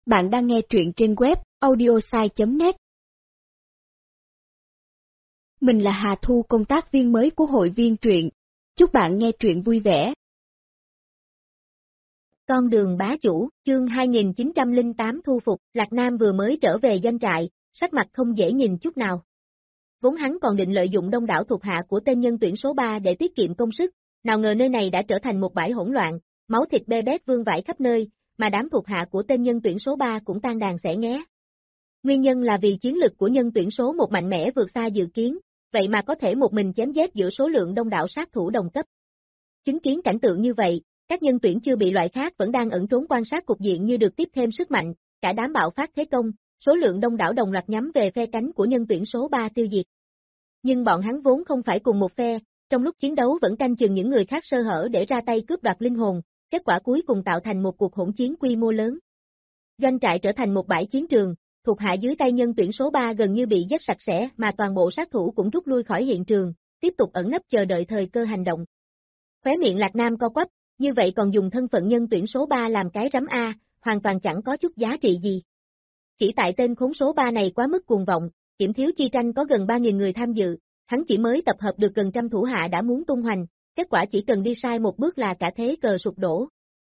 Bạn đang nghe truyện trên web audiosai.net. Mình là Hà Thu, công tác viên mới của hội viên truyện. Chúc bạn nghe truyện vui vẻ. Con đường bá chủ, chương 2908 thu phục. Lạc Nam vừa mới trở về doanh trại, sắc mặt không dễ nhìn chút nào. Vốn hắn còn định lợi dụng đông đảo thuộc hạ của tên nhân tuyển số 3 để tiết kiệm công sức, nào ngờ nơi này đã trở thành một bãi hỗn loạn, máu thịt bê bết vương vãi khắp nơi, mà đám thuộc hạ của tên nhân tuyển số 3 cũng tan đàn xẻ nghé. Nguyên nhân là vì chiến lực của nhân tuyển số 1 mạnh mẽ vượt xa dự kiến, vậy mà có thể một mình chém giết giữa số lượng đông đảo sát thủ đồng cấp. Chứng kiến cảnh tượng như vậy, các nhân tuyển chưa bị loại khác vẫn đang ẩn trốn quan sát cục diện như được tiếp thêm sức mạnh, cả đám bạo phát thế công, số lượng đông đảo đồng loạt nhắm về phe cánh của nhân tuyển số 3 tiêu diệt. Nhưng bọn hắn vốn không phải cùng một phe, trong lúc chiến đấu vẫn canh chừng những người khác sơ hở để ra tay cướp đoạt linh hồn, kết quả cuối cùng tạo thành một cuộc hỗn chiến quy mô lớn. Doanh trại trở thành một bãi chiến trường, thuộc hạ dưới tay nhân tuyển số 3 gần như bị giết sạch sẽ mà toàn bộ sát thủ cũng rút lui khỏi hiện trường, tiếp tục ẩn nấp chờ đợi thời cơ hành động. Khóe miệng Lạc Nam co quắp, như vậy còn dùng thân phận nhân tuyển số 3 làm cái rắm A, hoàn toàn chẳng có chút giá trị gì. Chỉ tại tên khốn số 3 này quá mức cuồng vọng, kiểm thiếu chi tranh có gần 3.000 người tham dự, hắn chỉ mới tập hợp được gần trăm thủ hạ đã muốn tung hoành, kết quả chỉ cần đi sai một bước là cả thế cờ sụp đổ.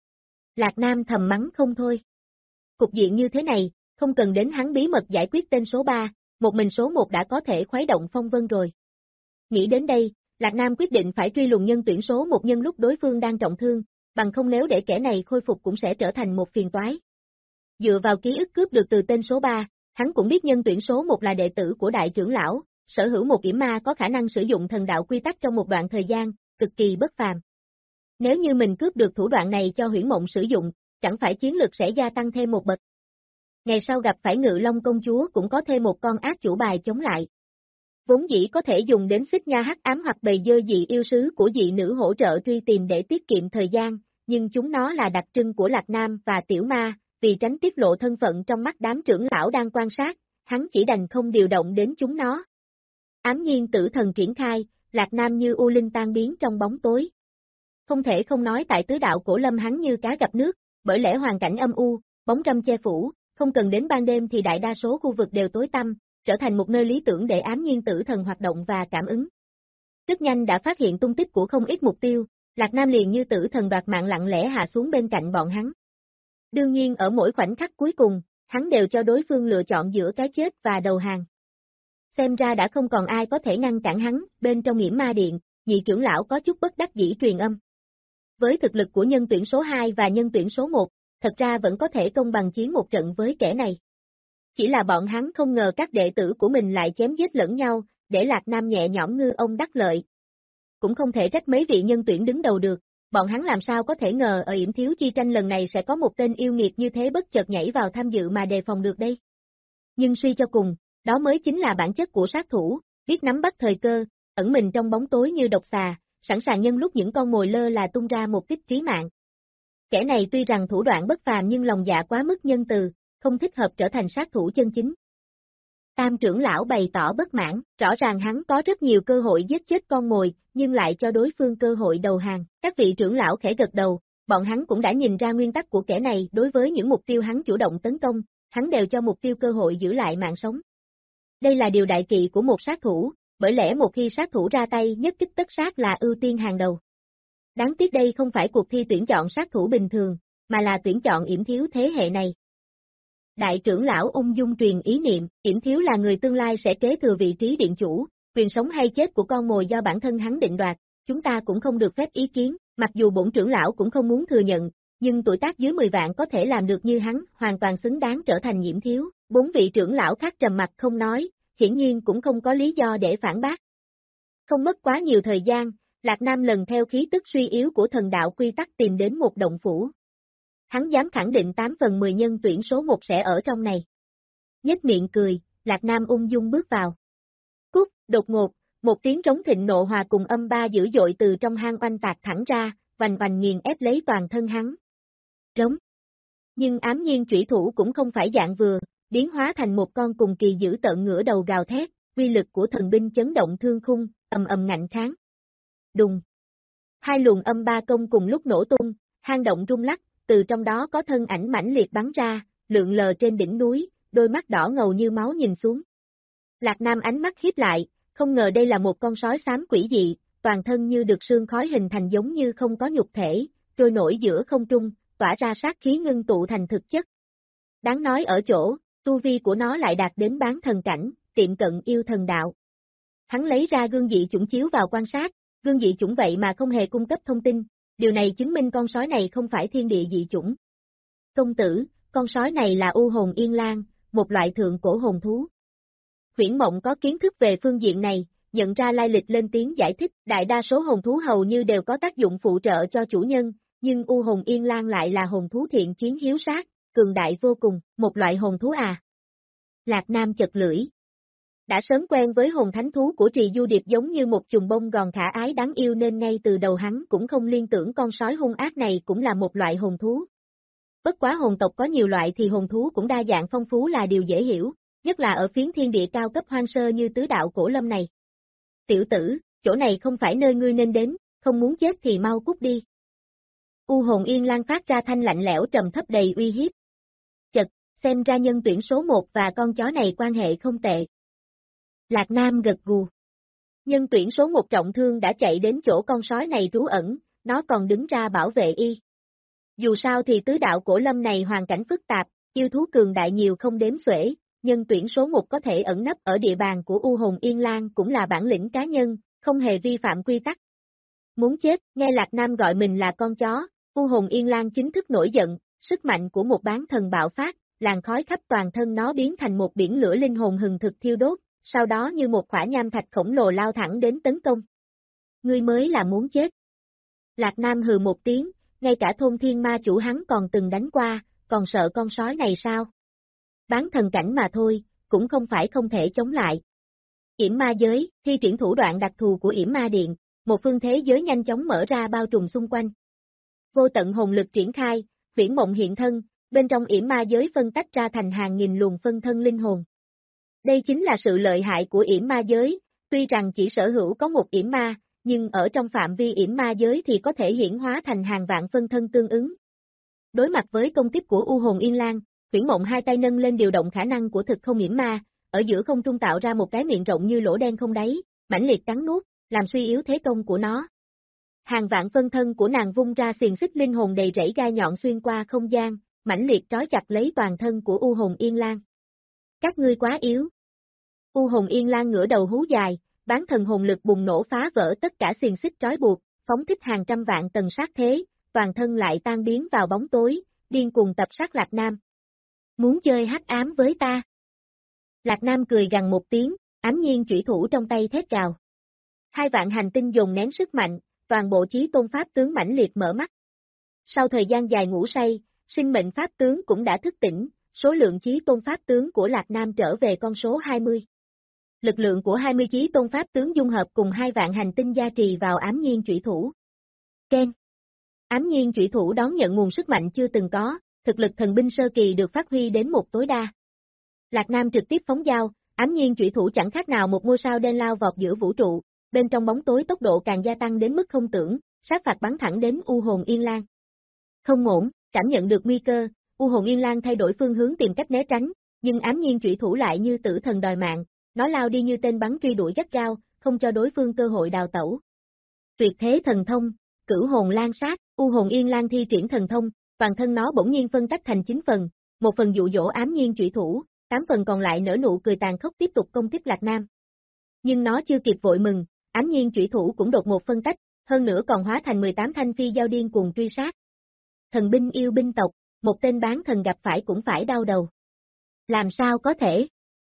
Lạc Nam thầm mắng không thôi. Cục diện như thế này, không cần đến hắn bí mật giải quyết tên số 3, một mình số 1 đã có thể khuấy động phong vân rồi. Nghĩ đến đây, Lạc Nam quyết định phải truy lùng nhân tuyển số 1 nhân lúc đối phương đang trọng thương, bằng không nếu để kẻ này khôi phục cũng sẽ trở thành một phiền toái. Dựa vào ký ức cướp được từ tên số 3, hắn cũng biết nhân tuyển số 1 là đệ tử của đại trưởng lão, sở hữu một yểm ma có khả năng sử dụng thần đạo quy tắc trong một đoạn thời gian, cực kỳ bất phàm. Nếu như mình cướp được thủ đoạn này cho Huyễn Mộng sử dụng, chẳng phải chiến lực sẽ gia tăng thêm một bậc. Ngày sau gặp phải Ngự Long công chúa cũng có thêm một con ác chủ bài chống lại. Vốn dĩ có thể dùng đến xích nha hắc ám hoặc bầy dơ dị yêu sứ của dị nữ hỗ trợ truy tìm để tiết kiệm thời gian, nhưng chúng nó là đặc trưng của Lạc Nam và Tiểu Ma, vì tránh tiết lộ thân phận trong mắt đám trưởng lão đang quan sát, hắn chỉ đành không điều động đến chúng nó. Ám nhiên tử thần triển khai, Lạc Nam như u linh tan biến trong bóng tối. Không thể không nói tại tứ đạo cổ lâm hắn như cá gặp nước, bởi lẽ hoàn cảnh âm u, bóng râm che phủ, không cần đến ban đêm thì đại đa số khu vực đều tối tăm, trở thành một nơi lý tưởng để ám nhiên tử thần hoạt động và cảm ứng. Rất nhanh đã phát hiện tung tích của không ít mục tiêu, Lạc Nam liền như tử thần đoạt mạng lặng lẽ hạ xuống bên cạnh bọn hắn. Đương nhiên ở mỗi khoảnh khắc cuối cùng, hắn đều cho đối phương lựa chọn giữa cái chết và đầu hàng. Xem ra đã không còn ai có thể ngăn cản hắn, bên trong Nghiễm Ma Điện, nhị trưởng lão có chút bất đắc dĩ truyền âm. Với thực lực của nhân tuyển số 2 và nhân tuyển số 1, thật ra vẫn có thể công bằng chiến một trận với kẻ này. Chỉ là bọn hắn không ngờ các đệ tử của mình lại chém giết lẫn nhau, để Lạc Nam nhẹ nhõm ngư ông đắc lợi. Cũng không thể trách mấy vị nhân tuyển đứng đầu được, bọn hắn làm sao có thể ngờ ở yểm thiếu chi tranh lần này sẽ có một tên yêu nghiệt như thế bất chợt nhảy vào tham dự mà đề phòng được đây. Nhưng suy cho cùng, đó mới chính là bản chất của sát thủ, biết nắm bắt thời cơ, ẩn mình trong bóng tối như độc xà, sẵn sàng nhân lúc những con mồi lơ là tung ra một kích trí mạng. Kẻ này tuy rằng thủ đoạn bất phàm nhưng lòng dạ quá mức nhân từ, không thích hợp trở thành sát thủ chân chính. Tam trưởng lão bày tỏ bất mãn, rõ ràng hắn có rất nhiều cơ hội giết chết con mồi, nhưng lại cho đối phương cơ hội đầu hàng. Các vị trưởng lão khẽ gật đầu, bọn hắn cũng đã nhìn ra nguyên tắc của kẻ này, đối với những mục tiêu hắn chủ động tấn công, hắn đều cho mục tiêu cơ hội giữ lại mạng sống. Đây là điều đại kỵ của một sát thủ, bởi lẽ một khi sát thủ ra tay nhất kích tất sát là ưu tiên hàng đầu. Đáng tiếc đây không phải cuộc thi tuyển chọn sát thủ bình thường, mà là tuyển chọn yểm thiếu thế hệ này. Đại trưởng lão ung dung truyền ý niệm, yểm thiếu là người tương lai sẽ kế thừa vị trí điện chủ, quyền sống hay chết của con mồi do bản thân hắn định đoạt, chúng ta cũng không được phép ý kiến, mặc dù bổn trưởng lão cũng không muốn thừa nhận, nhưng tuổi tác dưới 10 vạn có thể làm được như hắn, hoàn toàn xứng đáng trở thành yểm thiếu. 4 vị trưởng lão khác trầm mặt không nói, hiển nhiên cũng không có lý do để phản bác. Không mất quá nhiều thời gian, Lạc Nam lần theo khí tức suy yếu của thần đạo quy tắc tìm đến một động phủ. Hắn dám khẳng định 8 phần 10 nhân tuyển số 1 sẽ ở trong này. Nhếch miệng cười, Lạc Nam ung dung bước vào. Cút, đột ngột, một tiếng trống thịnh nộ hòa cùng âm ba dữ dội từ trong hang oanh tạc thẳng ra, vành vành nghiền ép lấy toàn thân hắn. Rống. Nhưng ám nhiên chủy thủ cũng không phải dạng vừa, biến hóa thành một con cùng kỳ dữ tợn ngửa đầu gào thét, uy lực của thần binh chấn động thương khung, ầm ầm ngạnh kháng. Đùng. Hai luồng âm ba công cùng lúc nổ tung, hang động rung lắc, từ trong đó có thân ảnh mãnh liệt bắn ra, lượn lờ trên đỉnh núi, đôi mắt đỏ ngầu như máu nhìn xuống. Lạc Nam ánh mắt híp lại, không ngờ đây là một con sói xám quỷ dị, toàn thân như được sương khói hình thành giống như không có nhục thể, trôi nổi giữa không trung, tỏa ra sát khí ngưng tụ thành thực chất. Đáng nói ở chỗ, tu vi của nó lại đạt đến bán thần cảnh, tiệm cận yêu thần đạo. Hắn lấy ra gương dị chủng chiếu vào quan sát, gương dị chủng vậy mà không hề cung cấp thông tin, điều này chứng minh con sói này không phải thiên địa dị chủng. Công tử, con sói này là u hồn yên lang, một loại thượng cổ hồn thú. Huyễn Mộng có kiến thức về phương diện này, nhận ra lai lịch lên tiếng giải thích, đại đa số hồn thú hầu như đều có tác dụng phụ trợ cho chủ nhân, nhưng u hồn yên lang lại là hồn thú thiện chiến hiếu sát, cường đại vô cùng, một loại hồn thú à. Lạc Nam chật lưỡi. Đã sớm quen với hồn thánh thú của Trì Du Điệp giống như một chùm bông gòn khả ái đáng yêu nên ngay từ đầu hắn cũng không liên tưởng con sói hung ác này cũng là một loại hồn thú. Bất quá hồn tộc có nhiều loại thì hồn thú cũng đa dạng phong phú là điều dễ hiểu, nhất là ở phiến thiên địa cao cấp hoang sơ như tứ đạo cổ lâm này. Tiểu tử, chỗ này không phải nơi ngươi nên đến, không muốn chết thì mau cút đi. U hồn yên lang phát ra thanh lạnh lẽo trầm thấp đầy uy hiếp. Chật, xem ra nhân tuyển số 1 và con chó này quan hệ không tệ. Lạc Nam gật gù. Nhân tuyển số 1 trọng thương đã chạy đến chỗ con sói này trú ẩn, nó còn đứng ra bảo vệ y. Dù sao thì tứ đạo cổ lâm này hoàn cảnh phức tạp, yêu thú cường đại nhiều không đếm xuể, nhân tuyển số 1 có thể ẩn nấp ở địa bàn của U hồn Yên Lang cũng là bản lĩnh cá nhân, không hề vi phạm quy tắc. Muốn chết, nghe Lạc Nam gọi mình là con chó, U hồn Yên Lang chính thức nổi giận, sức mạnh của một bán thần bạo phát, làn khói khắp toàn thân nó biến thành một biển lửa linh hồn hừng thực thiêu đốt, sau đó như một khỏa nham thạch khổng lồ lao thẳng đến tấn công. Ngươi mới là muốn chết. Lạc Nam hừ một tiếng, ngay cả thôn thiên ma chủ hắn còn từng đánh qua, còn sợ con sói này sao? Bán thần cảnh mà thôi, cũng không phải không thể chống lại. Yểm ma giới, thi triển thủ đoạn đặc thù của Yểm ma điện, một phương thế giới nhanh chóng mở ra bao trùm xung quanh. Vô tận hồn lực triển khai, Huyễn Mộng hiện thân, bên trong Yểm ma giới phân tách ra thành hàng nghìn luồng phân thân linh hồn. Đây chính là sự lợi hại của Yểm ma giới, tuy rằng chỉ sở hữu có một Yểm ma, nhưng ở trong phạm vi Yểm ma giới thì có thể hiển hóa thành hàng vạn phân thân tương ứng. Đối mặt với công kích của U hồn Yên Lang, Huyễn Mộng hai tay nâng lên điều động khả năng của thực không yểm ma, ở giữa không trung tạo ra một cái miệng rộng như lỗ đen không đáy, mãnh liệt cắn nuốt, làm suy yếu thế công của nó. Hàng vạn phân thân của nàng vung ra xiềng xích linh hồn đầy rẫy gai nhọn xuyên qua không gian, mãnh liệt trói chặt lấy toàn thân của U hồn Yên Lang. Các ngươi quá yếu. U hồn Yên Lang ngửa đầu hú dài, bán thần hồn lực bùng nổ phá vỡ tất cả xiềng xích trói buộc, phóng thích hàng trăm vạn tầng sát thế, toàn thân lại tan biến vào bóng tối, điên cuồng tập sát Lạc Nam. Muốn chơi hắc ám với ta? Lạc Nam cười gằn một tiếng, ám nhiên chủy thủ trong tay thét gào. Hai vạn hành tinh dồn nén sức mạnh, toàn bộ chí tôn pháp tướng mãnh liệt mở mắt. Sau thời gian dài ngủ say, sinh mệnh pháp tướng cũng đã thức tỉnh, số lượng chí tôn pháp tướng của Lạc Nam trở về con số 20. Lực lượng của 20 chí tôn pháp tướng dung hợp cùng 2 vạn hành tinh gia trì vào ám nhiên chủy thủ. Ken. Ám nhiên chủy thủ đón nhận nguồn sức mạnh chưa từng có, thực lực thần binh sơ kỳ được phát huy đến một tối đa. Lạc Nam trực tiếp phóng dao, ám nhiên chủy thủ chẳng khác nào một ngôi sao đen lao vọt giữa vũ trụ, bên trong bóng tối tốc độ càng gia tăng đến mức không tưởng, sát phạt bắn thẳng đến U hồn Yên Lang. Không ổn, cảm nhận được nguy cơ, U hồn Yên Lang thay đổi phương hướng tìm cách né tránh, nhưng ám nhiên chủy thủ lại như tử thần đòi mạng, nó lao đi như tên bắn truy đuổi gắt gao, không cho đối phương cơ hội đào tẩu. Tuyệt thế thần thông, Cửu hồn lan sát, U hồn Yên Lang thi triển thần thông, toàn thân nó bỗng nhiên phân tách thành 9 phần, một phần dụ dỗ ám nhiên chủy thủ, 8 phần còn lại nở nụ cười tàn khốc tiếp tục công kích Lạc Nam. Nhưng nó chưa kịp vội mừng, ám nhiên chủy thủ cũng đột ngột phân tách, hơn nữa còn hóa thành 18 thanh phi giao điên cuồng truy sát. Thần binh yêu binh tộc, một tên bán thần gặp phải cũng phải đau đầu. Làm sao có thể?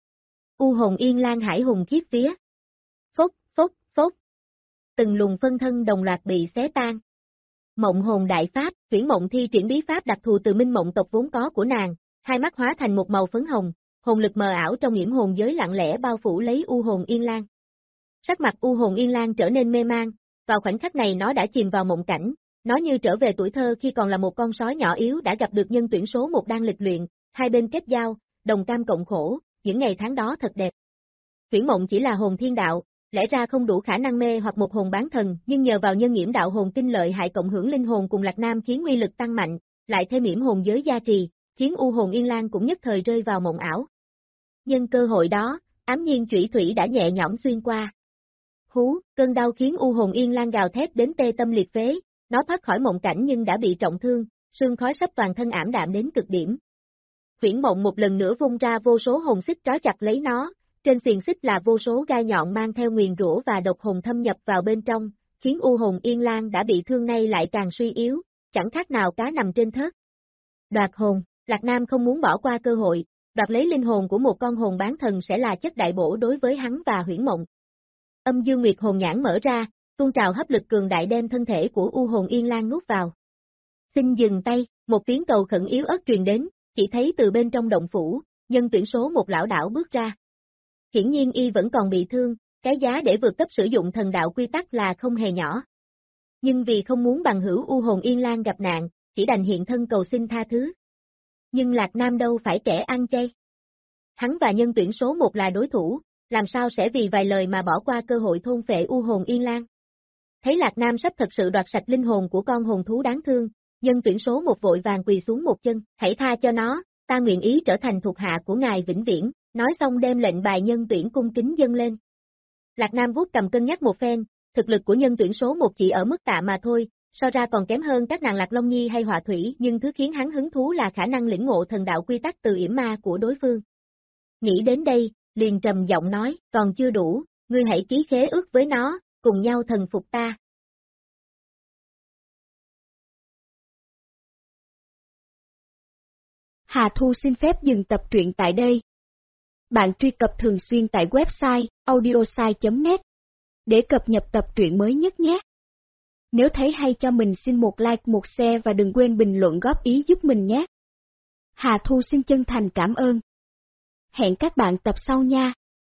U hồn Yên Lang hải hùng khiếp vía. Phốc, phốc, phốc. Từng luồng phân thân đồng loạt bị xé tan. Mộng hồn đại pháp, Huyễn Mộng thi triển bí pháp đặc thù từ minh mộng tộc vốn có của nàng, hai mắt hóa thành một màu phấn hồng, hồn lực mờ ảo trong yểm hồn giới lặng lẽ bao phủ lấy U hồn Yên Lang. Sắc mặt U hồn Yên Lang trở nên mê mang, vào khoảnh khắc này nó đã chìm vào mộng cảnh, nó như trở về tuổi thơ khi còn là một con sói nhỏ yếu đã gặp được nhân tuyển số 1 đang lịch luyện, hai bên kết giao, đồng cam cộng khổ, những ngày tháng đó thật đẹp. Huyễn Mộng chỉ là hồn thiên đạo, lẽ ra không đủ khả năng mê hoặc một hồn bán thần, nhưng nhờ vào nhân nghiễm đạo hồn kinh lợi hại cộng hưởng linh hồn cùng Lạc Nam khiến uy lực tăng mạnh, lại thêm yểm hồn giới gia trì, khiến U Hồn Yên Lang cũng nhất thời rơi vào mộng ảo. Nhân cơ hội đó, ám nhiên chủy thủy đã nhẹ nhõm xuyên qua. Hú, cơn đau khiến U Hồn Yên Lang gào thét đến tê tâm liệt phế, nó thoát khỏi mộng cảnh nhưng đã bị trọng thương, sương khói sắp toàn thân ảm đạm đến cực điểm. Huyễn Mộng một lần nữa vung ra vô số hồn xích trói chặt lấy nó, trên xiềng xích là vô số gai nhọn mang theo nguyền rủa và độc hồn thâm nhập vào bên trong, khiến U Hồn Yên Lang đã bị thương nay lại càng suy yếu, chẳng khác nào cá nằm trên thớt. Đoạt hồn, Lạc Nam không muốn bỏ qua cơ hội, đoạt lấy linh hồn của một con hồn bán thần sẽ là chất đại bổ đối với hắn và Huyễn Mộng. Âm Dương Nguyệt hồn nhãn mở ra, tuôn trào hấp lực cường đại đem thân thể của U Hồn Yên Lang nuốt vào. Xin dừng tay, một tiếng cầu khẩn yếu ớt truyền đến, chỉ thấy từ bên trong động phủ, nhân tuyển số một lão đảo bước ra. Hiển nhiên y vẫn còn bị thương, cái giá để vượt cấp sử dụng thần đạo quy tắc là không hề nhỏ. Nhưng vì không muốn bằng hữu U Hồn Yên Lang gặp nạn, chỉ đành hiện thân cầu xin tha thứ. Nhưng Lạc Nam đâu phải kẻ ăn chay. Hắn và nhân tuyển số một là đối thủ, làm sao sẽ vì vài lời mà bỏ qua cơ hội thôn phệ U Hồn Yên Lang. Thấy Lạc Nam sắp thật sự đoạt sạch linh hồn của con hồn thú đáng thương, nhân tuyển số một vội vàng quỳ xuống một chân, hãy tha cho nó, ta nguyện ý trở thành thuộc hạ của ngài vĩnh viễn, nói xong đem lệnh bài nhân tuyển cung kính dâng lên. Lạc Nam vuốt cầm cân nhắc một phen, thực lực của nhân tuyển số một chỉ ở mức tạ mà thôi, so ra còn kém hơn các nàng Lạc Long Nhi hay Họa Thủy, nhưng thứ khiến hắn hứng thú là khả năng lĩnh ngộ thần đạo quy tắc từ yểm ma của đối phương. Nghĩ đến đây, liền trầm giọng nói, còn chưa đủ, ngươi hãy ký khế ước với nó, cùng nhau thần phục ta. Hà Thu xin phép dừng tập truyện tại đây. Bạn truy cập thường xuyên tại website audiosai.net để cập nhật tập truyện mới nhất nhé. Nếu thấy hay cho mình xin một like, một share và đừng quên bình luận góp ý giúp mình nhé. Hà Thu xin chân thành cảm ơn. Hẹn các bạn tập sau nha.